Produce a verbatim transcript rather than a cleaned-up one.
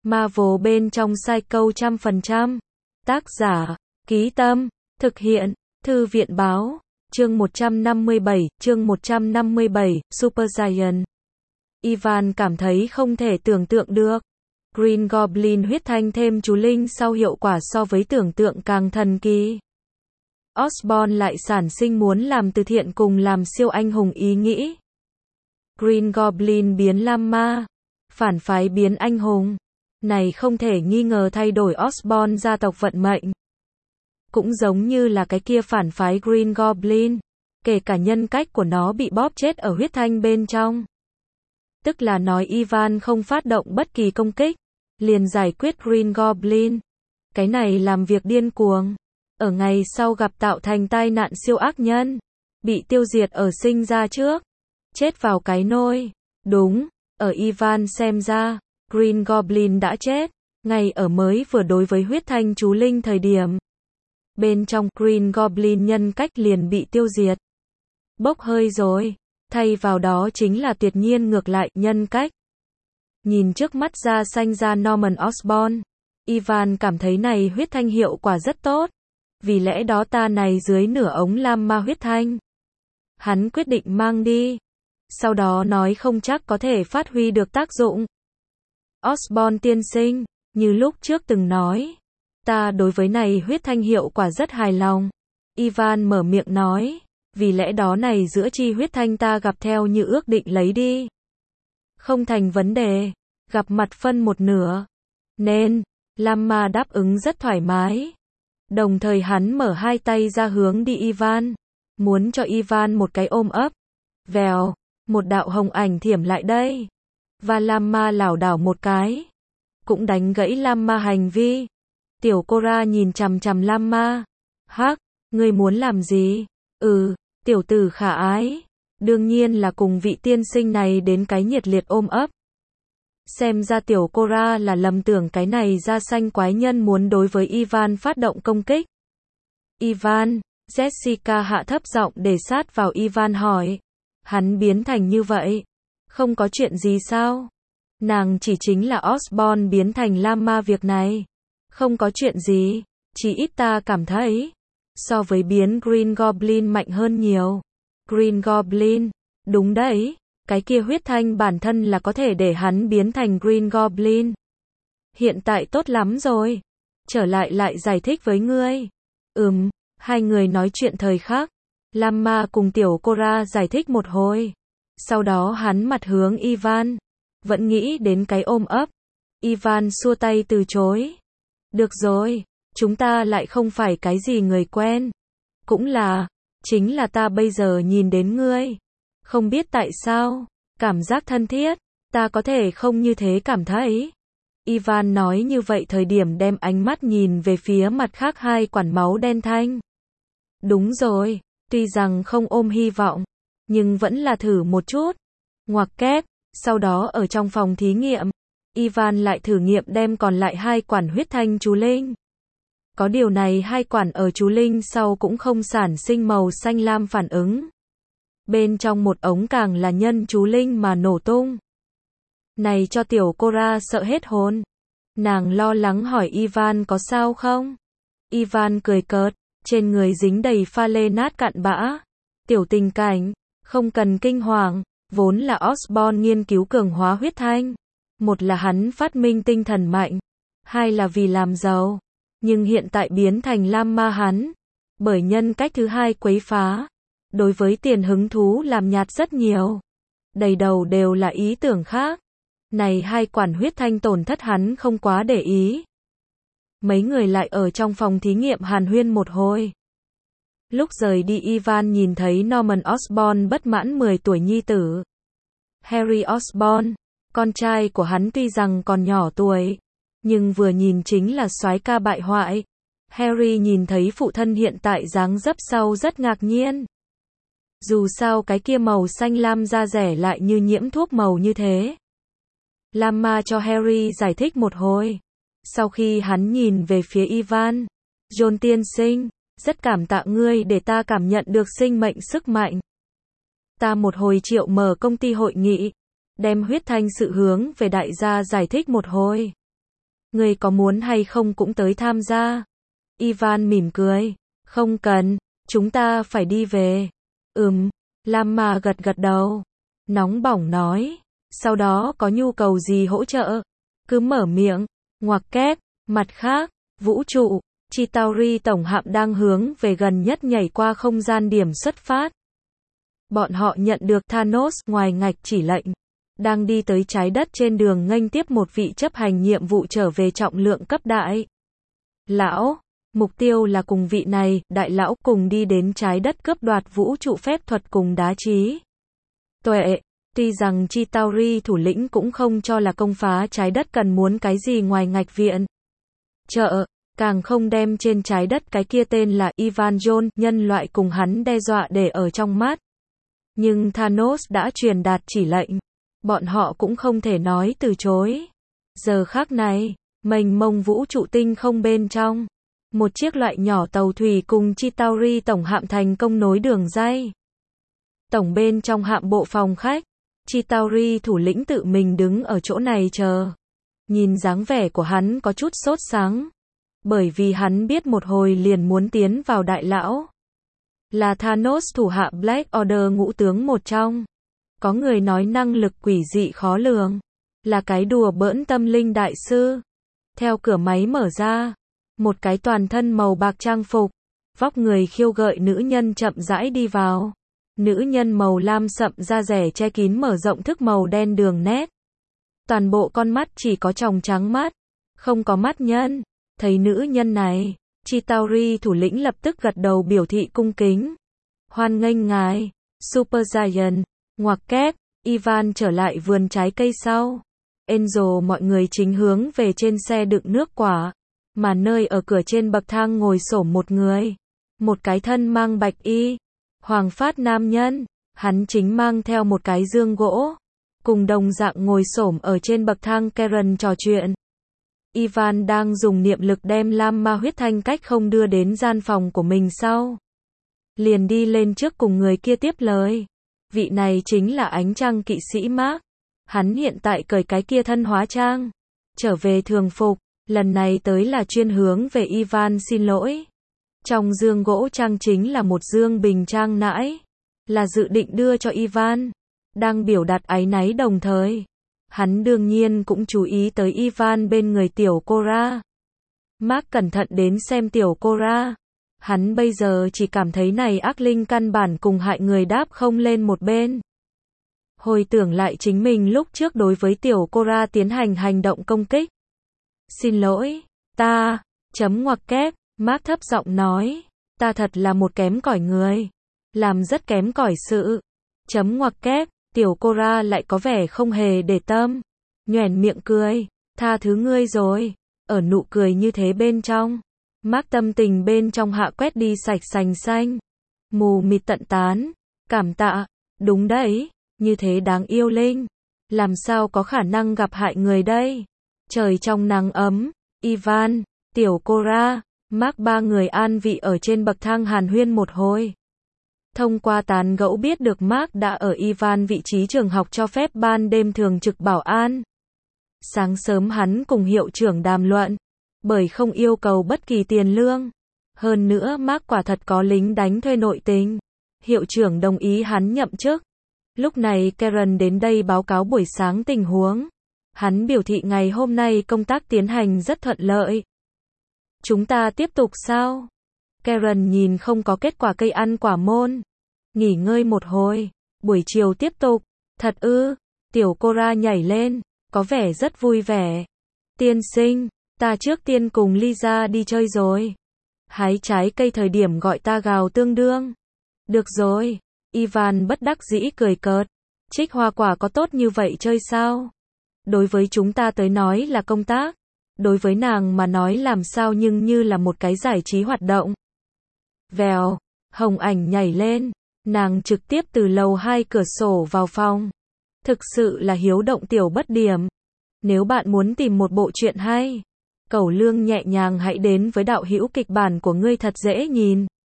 Marvel bên trong Psycho trăm phần trăm. Tác giả, Ký Tâm, thực hiện, Thư viện Báo, chương một trăm năm mươi bảy, chương một trăm năm mươi bảy, Super Giant. Ivan cảm thấy không thể tưởng tượng được. Green Goblin huyết thanh thêm chú linh sau hiệu quả so với tưởng tượng càng thần kỳ. Osborn lại sản sinh muốn làm từ thiện cùng làm siêu anh hùng ý nghĩ. Green Goblin biến Lam Ma, phản phái biến anh hùng. Này không thể nghi ngờ thay đổi Osborn gia tộc vận mệnh. Cũng giống như là cái kia phản phái Green Goblin, kể cả nhân cách của nó bị bóp chết ở huyết thanh bên trong. Tức là nói Ivan không phát động bất kỳ công kích, liền giải quyết Green Goblin. Cái này làm việc điên cuồng. Ở ngày sau gặp tạo thành tai nạn siêu ác nhân, bị tiêu diệt ở sinh ra trước, chết vào cái nôi. Đúng, ở Ivan xem ra, Green Goblin đã chết, ngay ở mới vừa đối với huyết thanh chú linh thời điểm. Bên trong Green Goblin nhân cách liền bị tiêu diệt. Bốc hơi rồi, thay vào đó chính là tuyệt nhiên ngược lại nhân cách. Nhìn trước mắt da xanh da Norman Osborn, Ivan cảm thấy này huyết thanh hiệu quả rất tốt. Vì lẽ đó ta này dưới nửa ống lam ma huyết thanh. Hắn quyết định mang đi. Sau đó nói không chắc có thể phát huy được tác dụng. Osborn tiên sinh, như lúc trước từng nói, ta đối với này huyết thanh hiệu quả rất hài lòng. Ivan mở miệng nói, vì lẽ đó này giữa chi huyết thanh ta gặp theo như ước định lấy đi. Không thành vấn đề, gặp mặt phân một nửa. Nên, Lam Ma đáp ứng rất thoải mái. Đồng thời hắn mở hai tay ra hướng đi Ivan, muốn cho Ivan một cái ôm ấp. Vèo, một đạo hồng ảnh thiểm lại đây. Và Lam Ma lảo đảo một cái, cũng đánh gãy Lam Ma hành vi. Tiểu Cora nhìn chằm chằm Lam Ma. Hắc, ngươi muốn làm gì? Ừ, tiểu tử khả ái. Đương nhiên là cùng vị tiên sinh này đến cái nhiệt liệt ôm ấp. Xem ra tiểu Cora là lầm tưởng cái này da xanh quái nhân muốn đối với Ivan phát động công kích. Ivan, Jessica hạ thấp giọng để sát vào Ivan hỏi. Hắn biến thành như vậy. Không có chuyện gì sao? Nàng chỉ chính là Osborn biến thành Lam Ma việc này. Không có chuyện gì, chỉ ít ta cảm thấy. So với biến Green Goblin mạnh hơn nhiều. Green Goblin, đúng đấy. Cái kia huyết thanh bản thân là có thể để hắn biến thành Green Goblin. Hiện tại tốt lắm rồi. Trở lại lại giải thích với ngươi. Ừm, hai người nói chuyện thời khắc. Lam Ma cùng tiểu Cora giải thích một hồi. Sau đó hắn mặt hướng Ivan. Vẫn nghĩ đến cái ôm ấp. Ivan xua tay từ chối. Được rồi, chúng ta lại không phải cái gì người quen. Cũng là, chính là ta bây giờ nhìn đến ngươi. Không biết tại sao, cảm giác thân thiết, ta có thể không như thế cảm thấy. Ivan nói như vậy thời điểm đem ánh mắt nhìn về phía mặt khác hai quản máu đen thanh. Đúng rồi, tuy rằng không ôm hy vọng, nhưng vẫn là thử một chút. Ngoặc kép, sau đó ở trong phòng thí nghiệm, Ivan lại thử nghiệm đem còn lại hai quản huyết thanh chú linh. Có điều này hai quản ở chú linh sau cũng không sản sinh màu xanh lam phản ứng. Bên trong một ống càng là nhân chú linh mà nổ tung. Này cho tiểu Cora sợ hết hồn. Nàng lo lắng hỏi Ivan có sao không? Ivan cười cợt, trên người dính đầy pha lê nát cặn bã. Tiểu tình cảnh, không cần kinh hoàng, vốn là Osborn nghiên cứu cường hóa huyết thanh. Một là hắn phát minh tinh thần mạnh, hai là vì làm giàu. Nhưng hiện tại biến thành Lam Ma hắn, bởi nhân cách thứ hai quấy phá. Đối với tiền hứng thú làm nhạt rất nhiều. Đầy đầu đều là ý tưởng khác. Này hai quản huyết thanh tổn thất hắn không quá để ý. Mấy người lại ở trong phòng thí nghiệm hàn huyên một hồi. Lúc rời đi Ivan nhìn thấy Norman Osborn bất mãn mười tuổi nhi tử. Harry Osborn, con trai của hắn tuy rằng còn nhỏ tuổi, nhưng vừa nhìn chính là soái ca bại hoại. Harry nhìn thấy phụ thân hiện tại dáng dấp sau rất ngạc nhiên. Dù sao cái kia màu xanh lam da rẻ lại như nhiễm thuốc màu như thế. Lam Ma cho Harry giải thích một hồi. Sau khi hắn nhìn về phía Ivan, John tiên sinh, rất cảm tạ ngươi để ta cảm nhận được sinh mệnh sức mạnh. Ta một hồi triệu mở công ty hội nghị, đem huyết thanh sự hướng về đại gia giải thích một hồi. Ngươi có muốn hay không cũng tới tham gia? Ivan mỉm cười. Không cần, chúng ta phải đi về. Ừm, Lamma gật gật đầu. Nóng bỏng nói. Sau đó có nhu cầu gì hỗ trợ? Cứ mở miệng. Ngoặc kép. Mặt khác, vũ trụ, Chitauri tổng hạm đang hướng về gần nhất nhảy qua không gian điểm xuất phát. Bọn họ nhận được Thanos ngoài ngạch chỉ lệnh. Đang đi tới trái đất trên đường nghênh tiếp một vị chấp hành nhiệm vụ trở về trọng lượng cấp đại lão. Mục tiêu là cùng vị này, đại lão cùng đi đến trái đất cướp đoạt vũ trụ phép thuật cùng đá trí tuệ. Tuy rằng Chitauri thủ lĩnh cũng không cho là công phá trái đất cần muốn cái gì ngoài ngạch viện trợ, càng không đem trên trái đất cái kia tên là Ivan Jones, nhân loại cùng hắn đe dọa để ở trong mắt. Nhưng Thanos đã truyền đạt chỉ lệnh. Bọn họ cũng không thể nói từ chối. Giờ khắc này, mênh mông vũ trụ tinh không bên trong. Một chiếc loại nhỏ tàu thủy cùng Chitauri tổng hạm thành công nối đường ray. Tổng bên trong hạm bộ phòng khách, Chitauri thủ lĩnh tự mình đứng ở chỗ này chờ. Nhìn dáng vẻ của hắn có chút sốt sắng. Bởi vì hắn biết một hồi liền muốn tiến vào đại lão. Là Thanos thủ hạ Black Order ngũ tướng một trong. Có người nói năng lực quỷ dị khó lường. Là cái đùa bỡn tâm linh đại sư. Theo cửa máy mở ra. Một cái toàn thân màu bạc trang phục. Vóc người khiêu gợi nữ nhân chậm rãi đi vào. Nữ nhân màu lam sậm da rẻ che kín mở rộng thức màu đen đường nét. Toàn bộ con mắt chỉ có tròng trắng mắt. Không có mắt nhân. Thấy nữ nhân này, Chitauri thủ lĩnh lập tức gật đầu biểu thị cung kính. Hoan nghênh ngài, Super Giant, ngoặc kép, Ivan trở lại vườn trái cây sau. Angel mọi người chính hướng về trên xe đựng nước quả, mà nơi ở cửa trên bậc thang ngồi xổm một người. Một cái thân mang bạch y, hoàng phát nam nhân, hắn chính mang theo một cái dương gỗ. Cùng đồng dạng ngồi xổm ở trên bậc thang Karen trò chuyện. Ivan đang dùng niệm lực đem lam ma huyết thanh cách không đưa đến gian phòng của mình sau. Liền đi lên trước cùng người kia tiếp lời. Vị này chính là ánh trăng kỵ sĩ Mark. Hắn hiện tại cởi cái kia thân hóa trang. Trở về thường phục. Lần này tới là chuyên hướng về Ivan xin lỗi. Trong dương gỗ trang chính là một dương bình trang nãi. Là dự định đưa cho Ivan. Đang biểu đạt áy náy đồng thời. Hắn đương nhiên cũng chú ý tới Ivan bên người tiểu Cora. Mark cẩn thận đến xem tiểu Cora. Hắn bây giờ chỉ cảm thấy này ác linh căn bản cùng hại người đáp không lên một bên. Hồi tưởng lại chính mình lúc trước đối với tiểu Cora tiến hành hành động công kích. Xin lỗi, ta, chấm ngoặc kép, Mark thấp giọng nói, ta thật là một kém cỏi người. Làm rất kém cỏi sự. Chấm ngoặc kép. Tiểu Cora lại có vẻ không hề để tâm. Nhoẻn miệng cười. Tha thứ ngươi rồi. Ở nụ cười như thế bên trong. Mark tâm tình bên trong hạ quét đi sạch sành xanh. Mù mịt tận tán. Cảm tạ. Đúng đấy. Như thế đáng yêu linh. Làm sao có khả năng gặp hại người đây. Trời trong nắng ấm. Ivan, tiểu Cora, Mark ba người an vị ở trên bậc thang hàn huyên một hồi. Thông qua tán gẫu biết được Mark đã ở Ivan vị trí trường học cho phép ban đêm thường trực bảo an. Sáng sớm hắn cùng hiệu trưởng đàm luận, bởi không yêu cầu bất kỳ tiền lương. Hơn nữa Mark quả thật có lính đánh thuê nội tình. Hiệu trưởng đồng ý hắn nhậm chức. Lúc này Karen đến đây báo cáo buổi sáng tình huống. Hắn biểu thị ngày hôm nay công tác tiến hành rất thuận lợi. Chúng ta tiếp tục sao? Karen nhìn không có kết quả cây ăn quả môn. Nghỉ ngơi một hồi. Buổi chiều tiếp tục. Thật ư? Tiểu Cora nhảy lên. Có vẻ rất vui vẻ. Tiên sinh, ta trước tiên cùng Lisa đi chơi rồi. Hái trái cây thời điểm gọi ta gào tương đương. Được rồi. Ivan bất đắc dĩ cười cợt. Trích hoa quả có tốt như vậy chơi sao? Đối với chúng ta tới nói là công tác. Đối với nàng mà nói làm sao nhưng như là một cái giải trí hoạt động. Vèo, hồng ảnh nhảy lên. Nàng trực tiếp từ lầu hai cửa sổ vào phòng. Thực sự là hiếu động tiểu bất điểm. Nếu bạn muốn tìm một bộ truyện hay, cẩu lương nhẹ nhàng hãy đến với đạo hữu kịch bản của ngươi thật dễ nhìn.